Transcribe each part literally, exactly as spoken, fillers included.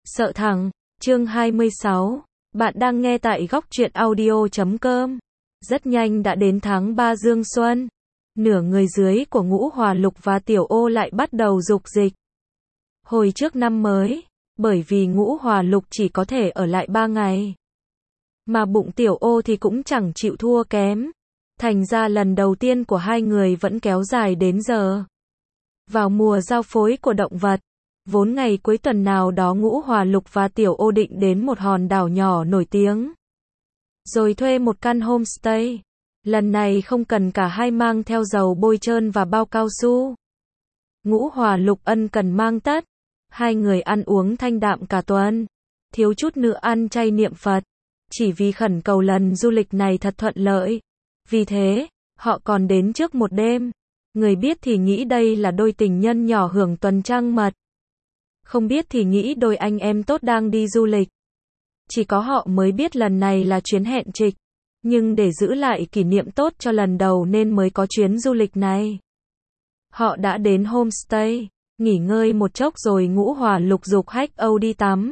Sợ thằng, chương hai mươi sáu. Bạn đang nghe tại góc truyện audio chấm com. Rất nhanh đã đến tháng ba dương xuân. Nửa người dưới của Ngũ Hòa Lục và Tiểu Ô lại bắt đầu dục dịch. Hồi trước năm mới, bởi vì Ngũ Hòa Lục chỉ có thể ở lại ba ngày. Mà bụng Tiểu Ô thì cũng chẳng chịu thua kém. Thành ra lần đầu tiên của hai người vẫn kéo dài đến giờ. Vào mùa giao phối của động vật, vốn ngày cuối tuần nào đó Ngũ Hòa Lục và Tiểu Ô định đến một hòn đảo nhỏ nổi tiếng. Rồi thuê một căn homestay. Lần này không cần cả hai mang theo dầu bôi trơn và bao cao su. Ngũ Hòa Lục ân cần mang tất. Hai người ăn uống thanh đạm cả tuần. Thiếu chút nữa ăn chay niệm Phật. Chỉ vì khẩn cầu lần du lịch này thật thuận lợi. Vì thế, họ còn đến trước một đêm. Người biết thì nghĩ đây là đôi tình nhân nhỏ hưởng tuần trăng mật. Không biết thì nghĩ đôi anh em tốt đang đi du lịch. Chỉ có họ mới biết lần này là chuyến hẹn trịch. Nhưng để giữ lại kỷ niệm tốt cho lần đầu nên mới có chuyến du lịch này. Họ đã đến homestay, nghỉ ngơi một chốc rồi Ngũ Hòa Lục dục Hách Âu đi tắm.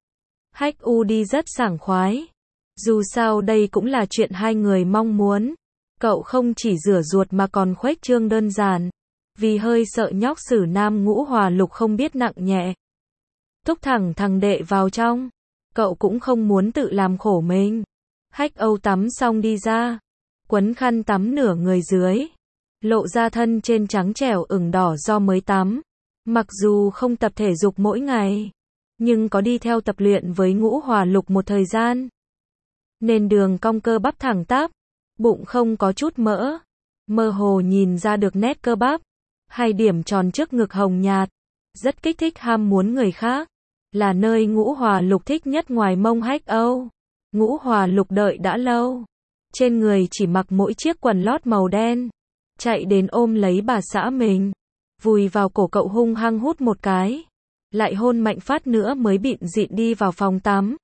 Hách U đi rất sảng khoái. Dù sao đây cũng là chuyện hai người mong muốn. Cậu không chỉ rửa ruột mà còn khuếch trương đơn giản. Vì hơi sợ nhóc xử nam Ngũ Hòa Lục không biết nặng nhẹ. Thúc thẳng thằng đệ vào trong. Cậu cũng không muốn tự làm khổ mình. Hách Âu tắm xong đi ra. Quấn khăn tắm nửa người dưới. Lộ ra thân trên trắng trẻo ửng đỏ do mới tắm. Mặc dù không tập thể dục mỗi ngày. Nhưng có đi theo tập luyện với Ngũ Hòa Lục một thời gian. Nên đường cong cơ bắp thẳng tắp. Bụng không có chút mỡ. Mơ hồ nhìn ra được nét cơ bắp. Hai điểm tròn trước ngực hồng nhạt. Rất kích thích ham muốn người khác. Là nơi Ngũ Hòa Lục thích nhất ngoài mông Hách Âu. Ngũ Hòa Lục đợi đã lâu. Trên người chỉ mặc mỗi chiếc quần lót màu đen. Chạy đến ôm lấy bà xã mình. Vùi vào cổ cậu hung hăng hút một cái. Lại hôn mạnh phát nữa mới bịn dịn đi vào phòng tắm.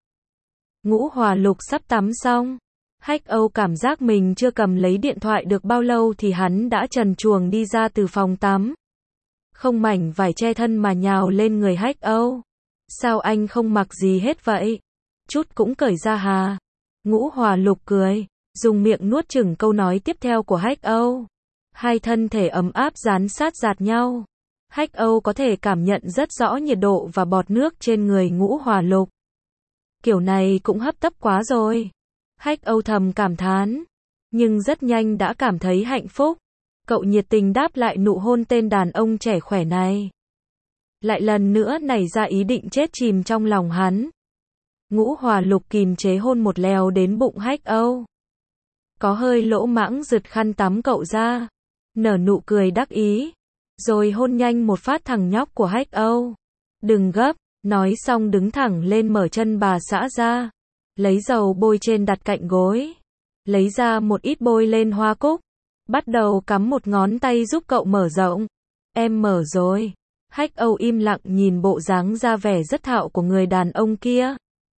Ngũ Hòa Lục sắp tắm xong. Hách Âu cảm giác mình chưa cầm lấy điện thoại được bao lâu thì hắn đã trần truồng đi ra từ phòng tắm. Không mảnh vải che thân mà nhào lên người Hách Âu. Sao anh không mặc gì hết vậy? Chút cũng cởi ra hà. Ngũ Hòa Lục cười, dùng miệng nuốt chửng câu nói tiếp theo của Hách Âu. Hai thân thể ấm áp dán sát giạt nhau. Hách Âu có thể cảm nhận rất rõ nhiệt độ và bọt nước trên người Ngũ Hòa Lục. Kiểu này cũng hấp tấp quá rồi. Hách Âu thầm cảm thán. Nhưng rất nhanh đã cảm thấy hạnh phúc. Cậu nhiệt tình đáp lại nụ hôn tên đàn ông trẻ khỏe này. Lại lần nữa nảy ra ý định chết chìm trong lòng hắn. Ngũ Hòa Lục kìm chế hôn một lèo đến bụng Hách Âu. Có hơi lỗ mãng giật khăn tắm cậu ra. Nở nụ cười đắc ý. Rồi hôn nhanh một phát thằng nhóc của Hách Âu. Đừng gấp, nói xong đứng thẳng lên mở chân bà xã ra. Lấy dầu bôi trên đặt cạnh gối. Lấy ra một ít bôi lên hoa cúc. Bắt đầu cắm một ngón tay giúp cậu mở rộng. Em mở rồi. Hách Âu im lặng nhìn bộ dáng ra vẻ rất thạo của người đàn ông kia.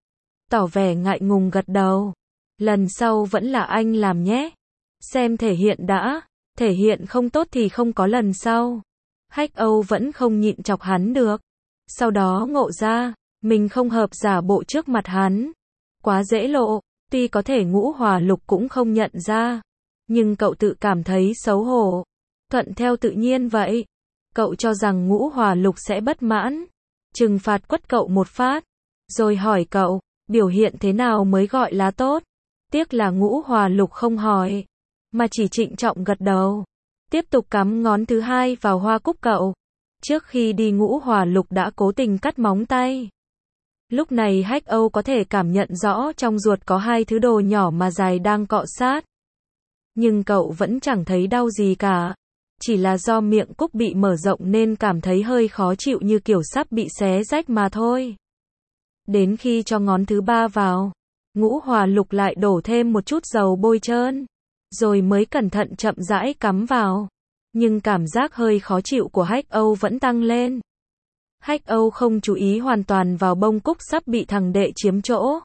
Tỏ vẻ ngại ngùng gật đầu. Lần sau vẫn là anh làm nhé. Xem thể hiện đã. Thể hiện không tốt thì không có lần sau. Hách Âu vẫn không nhịn chọc hắn được. Sau đó ngộ ra, mình không hợp giả bộ trước mặt hắn. Quá dễ lộ, tuy có thể Ngũ Hòa Lục cũng không nhận ra. Nhưng cậu tự cảm thấy xấu hổ. Thuận theo tự nhiên vậy. Cậu cho rằng Ngũ Hòa Lục sẽ bất mãn. Trừng phạt quất cậu một phát. Rồi hỏi cậu, biểu hiện thế nào mới gọi là tốt. Tiếc là Ngũ Hòa Lục không hỏi. Mà chỉ trịnh trọng gật đầu. Tiếp tục cắm ngón thứ hai vào hoa cúc cậu. Trước khi đi Ngũ Hòa Lục đã cố tình cắt móng tay. Lúc này Hách Âu có thể cảm nhận rõ trong ruột có hai thứ đồ nhỏ mà dài đang cọ sát. Nhưng cậu vẫn chẳng thấy đau gì cả. Chỉ là do miệng cúc bị mở rộng nên cảm thấy hơi khó chịu như kiểu sắp bị xé rách mà thôi. Đến khi cho ngón thứ ba vào, Ngũ Hòa Lục lại đổ thêm một chút dầu bôi trơn. Rồi mới cẩn thận chậm rãi cắm vào. Nhưng cảm giác hơi khó chịu của Hách Âu vẫn tăng lên. Hách Âu không chú ý hoàn toàn vào bông cúc sắp bị thằng đệ chiếm chỗ.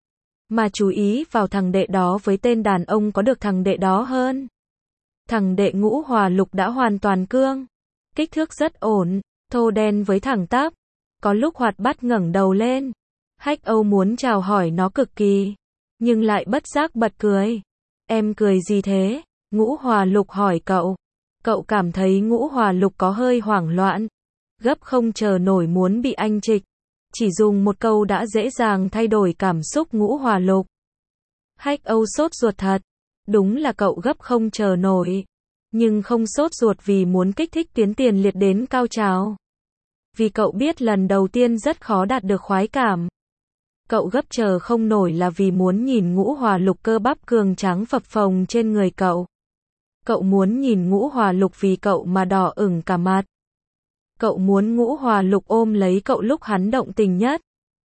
Mà chú ý vào thằng đệ đó với tên đàn ông có được thằng đệ đó hơn. Thằng đệ Ngũ Hòa Lục đã hoàn toàn cương. Kích thước rất ổn, thô đen với thẳng tắp. Có lúc hoạt bát ngẩng đầu lên. Hách Âu muốn chào hỏi nó cực kỳ, nhưng lại bất giác bật cười. Em cười gì thế? Ngũ Hòa Lục hỏi cậu. Cậu cảm thấy Ngũ Hòa Lục có hơi hoảng loạn, gấp không chờ nổi muốn bị anh trịch. Chỉ dùng một câu đã dễ dàng thay đổi cảm xúc Ngũ Hòa Lục. Hách Âu sốt ruột thật. Đúng là cậu gấp không chờ nổi. Nhưng không sốt ruột vì muốn kích thích tuyến tiền liệt đến cao trào. Vì cậu biết lần đầu tiên rất khó đạt được khoái cảm. Cậu gấp chờ không nổi là vì muốn nhìn Ngũ Hòa Lục cơ bắp cường tráng phập phồng trên người cậu. Cậu muốn nhìn Ngũ Hòa Lục vì cậu mà đỏ ửng cả mặt. Cậu muốn Ngũ Hòa Lục ôm lấy cậu lúc hắn động tình nhất.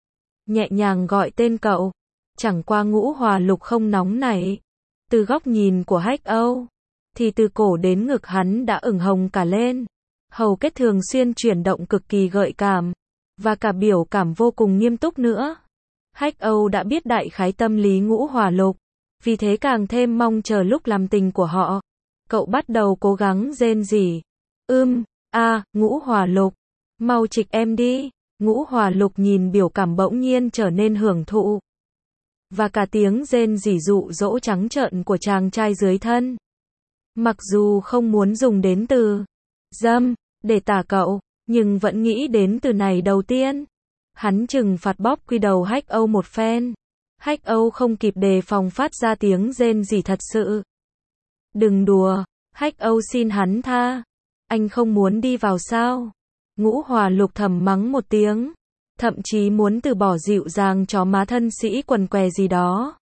Nhẹ nhàng gọi tên cậu. Chẳng qua Ngũ Hòa Lục không nóng nảy. Từ góc nhìn của Hách Âu, thì từ cổ đến ngực hắn đã ửng hồng cả lên. Hầu kết thường xuyên chuyển động cực kỳ gợi cảm. Và cả biểu cảm vô cùng nghiêm túc nữa. Hách Âu đã biết đại khái tâm lý Ngũ Hòa Lục. Vì thế càng thêm mong chờ lúc làm tình của họ. Cậu bắt đầu cố gắng rên rỉ. Ưm, a, à, Ngũ Hòa Lục. Mau trịch em đi. Ngũ Hòa Lục nhìn biểu cảm bỗng nhiên trở nên hưởng thụ. Và cả tiếng rên rỉ dụ dỗ trắng trợn của chàng trai dưới thân. Mặc dù không muốn dùng đến từ dâm để tả cậu, nhưng vẫn nghĩ đến từ này đầu tiên. Hắn trừng phạt bóp quy đầu Hách Âu một phen. Hách Âu không kịp đề phòng phát ra tiếng rên rỉ thật sự. Đừng đùa, Hách Âu xin hắn tha. Anh không muốn đi vào sao? Ngũ Hòa Lục thầm mắng một tiếng. Thậm chí muốn từ bỏ dịu dàng chó má thân sĩ quần què gì đó.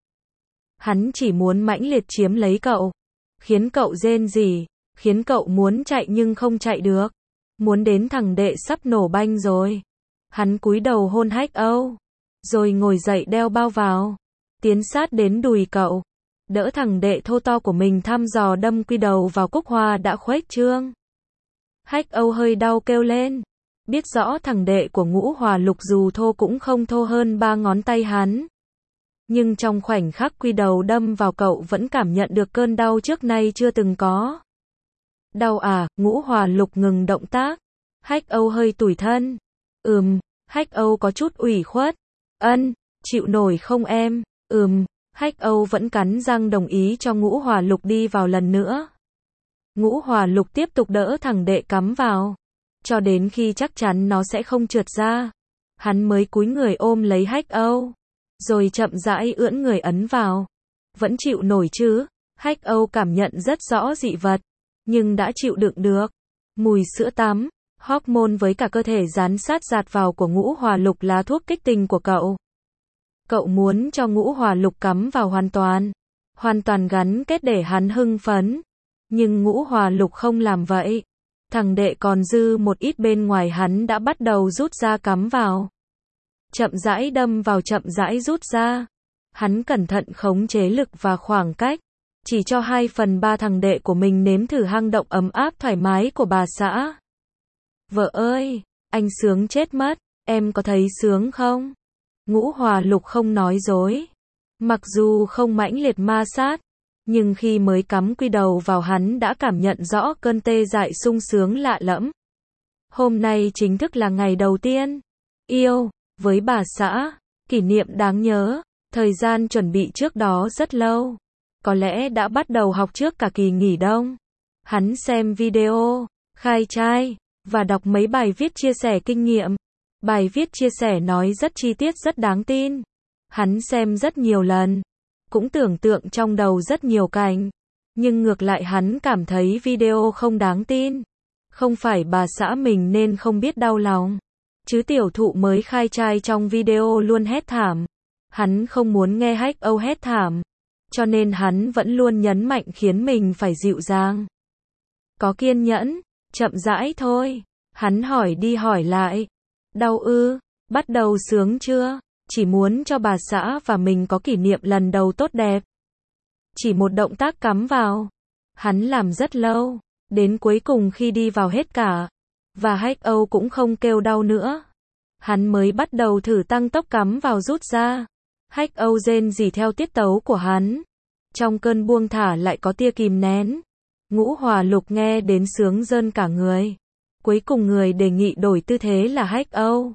Hắn chỉ muốn mãnh liệt chiếm lấy cậu. Khiến cậu rên rỉ. Khiến cậu muốn chạy nhưng không chạy được. Muốn đến thằng đệ sắp nổ banh rồi. Hắn cúi đầu hôn Hách Âu. Rồi ngồi dậy đeo bao vào. Tiến sát đến đùi cậu. Đỡ thằng đệ thô to của mình thăm dò đâm quy đầu vào cúc hoa đã khuếch trương. Hách Âu hơi đau kêu lên. Biết rõ thằng đệ của Ngũ Hòa Lục dù thô cũng không thô hơn ba ngón tay hắn. Nhưng trong khoảnh khắc quy đầu đâm vào cậu vẫn cảm nhận được cơn đau trước nay chưa từng có. Đau à? Ngũ Hòa Lục ngừng động tác. Hách Âu hơi tủi thân. Ừm, Hách Âu có chút ủy khuất. Ân, chịu nổi không em? Ừm, Hách Âu vẫn cắn răng đồng ý cho Ngũ Hòa Lục đi vào lần nữa. Ngũ Hòa Lục tiếp tục đỡ thằng đệ cắm vào. Cho đến khi chắc chắn nó sẽ không trượt ra. Hắn mới cúi người ôm lấy Hách Âu. Rồi chậm rãi ưỡn người ấn vào. Vẫn chịu nổi chứ? Hách Âu cảm nhận rất rõ dị vật. Nhưng đã chịu đựng được. Mùi sữa tắm, hormone với cả cơ thể dán sát dạt vào của Ngũ Hòa Lục là thuốc kích tình của cậu. Cậu muốn cho Ngũ Hòa Lục cắm vào hoàn toàn. Hoàn toàn gắn kết để hắn hưng phấn. Nhưng Ngũ Hòa Lục không làm vậy. Thằng đệ còn dư một ít bên ngoài hắn đã bắt đầu rút ra cắm vào. Chậm rãi đâm vào chậm rãi rút ra. Hắn cẩn thận khống chế lực và khoảng cách. Chỉ cho hai phần ba thằng đệ của mình nếm thử hang động ấm áp thoải mái của bà xã. Vợ ơi, anh sướng chết mất, em có thấy sướng không? Ngũ Hòa Lục không nói dối. Mặc dù không mãnh liệt ma sát, nhưng khi mới cắm quy đầu vào hắn đã cảm nhận rõ cơn tê dại sung sướng lạ lẫm. Hôm nay chính thức là ngày đầu tiên. Yêu, với bà xã, kỷ niệm đáng nhớ, thời gian chuẩn bị trước đó rất lâu. Có lẽ đã bắt đầu học trước cả kỳ nghỉ đông. Hắn xem video, khai trai, và đọc mấy bài viết chia sẻ kinh nghiệm. Bài viết chia sẻ nói rất chi tiết rất đáng tin. Hắn xem rất nhiều lần. Cũng tưởng tượng trong đầu rất nhiều cảnh. Nhưng ngược lại hắn cảm thấy video không đáng tin. Không phải bà xã mình nên không biết đau lòng. Chứ tiểu thụ mới khai trai trong video luôn hét thảm. Hắn không muốn nghe Hách Âu hét thảm. Cho nên hắn vẫn luôn nhấn mạnh khiến mình phải dịu dàng. Có kiên nhẫn, chậm rãi thôi. Hắn hỏi đi hỏi lại. Đau ư, bắt đầu sướng chưa? Chỉ muốn cho bà xã và mình có kỷ niệm lần đầu tốt đẹp. Chỉ một động tác cắm vào. Hắn làm rất lâu. Đến cuối cùng khi đi vào hết cả. Và Hách Âu cũng không kêu đau nữa. Hắn mới bắt đầu thử tăng tốc cắm vào rút ra. Hách Âu rên rỉ theo tiết tấu của hắn. Trong cơn buông thả lại có tia kìm nén. Ngũ Hòa Lục nghe đến sướng rơn cả người. Cuối cùng người đề nghị đổi tư thế là Hách Âu.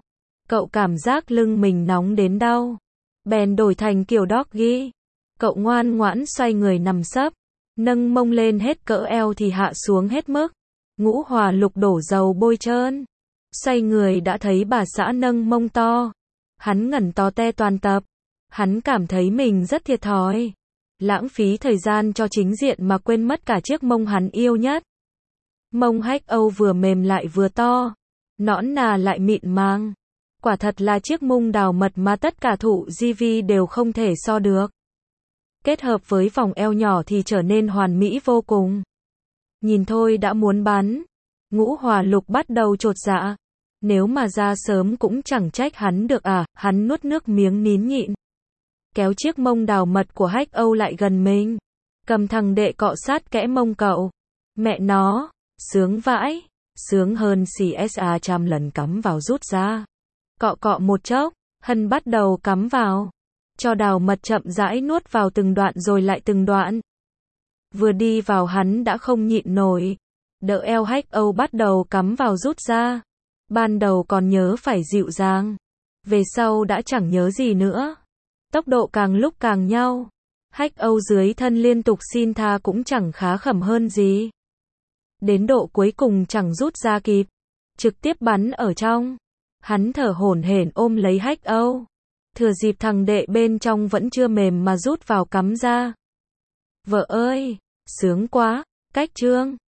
Cậu cảm giác lưng mình nóng đến đau. Bèn đổi thành kiểu doggy. Cậu ngoan ngoãn xoay người nằm sấp. Nâng mông lên hết cỡ eo thì hạ xuống hết mức. Ngũ Hòa Lục đổ dầu bôi trơn. Xoay người đã thấy bà xã nâng mông to. Hắn ngẩn to te toàn tập. Hắn cảm thấy mình rất thiệt thòi. Lãng phí thời gian cho chính diện mà quên mất cả chiếc mông hắn yêu nhất. Mông hách Âu vừa mềm lại vừa to. Nõn nà lại mịn màng. Quả thật là chiếc mông đào mật mà tất cả thụ gi vi đều không thể so được. Kết hợp với vòng eo nhỏ thì trở nên hoàn mỹ vô cùng. Nhìn thôi đã muốn bắn. Ngũ Hòa Lục bắt đầu chột dạ. Nếu mà ra sớm cũng chẳng trách hắn được à, hắn nuốt nước miếng nín nhịn. Kéo chiếc mông đào mật của hách Âu lại gần mình. Cầm thằng đệ cọ sát kẽ mông cậu. Mẹ nó, sướng vãi, sướng hơn xê ét a trăm lần cắm vào rút ra. Cọ cọ một chốc, Hân bắt đầu cắm vào. Cho đào mật chậm rãi nuốt vào từng đoạn rồi lại từng đoạn. Vừa đi vào hắn đã không nhịn nổi. Đỡ eo hách Âu bắt đầu cắm vào rút ra. Ban đầu còn nhớ phải dịu dàng. Về sau đã chẳng nhớ gì nữa. Tốc độ càng lúc càng nhau. Hách Âu dưới thân liên tục xin tha cũng chẳng khá khẩm hơn gì. Đến độ cuối cùng chẳng rút ra kịp. Trực tiếp bắn ở trong. Hắn thở hổn hển ôm lấy hách Âu. Thừa dịp thằng đệ bên trong vẫn chưa mềm mà rút vào cắm ra. Vợ ơi, sướng quá, cách trương.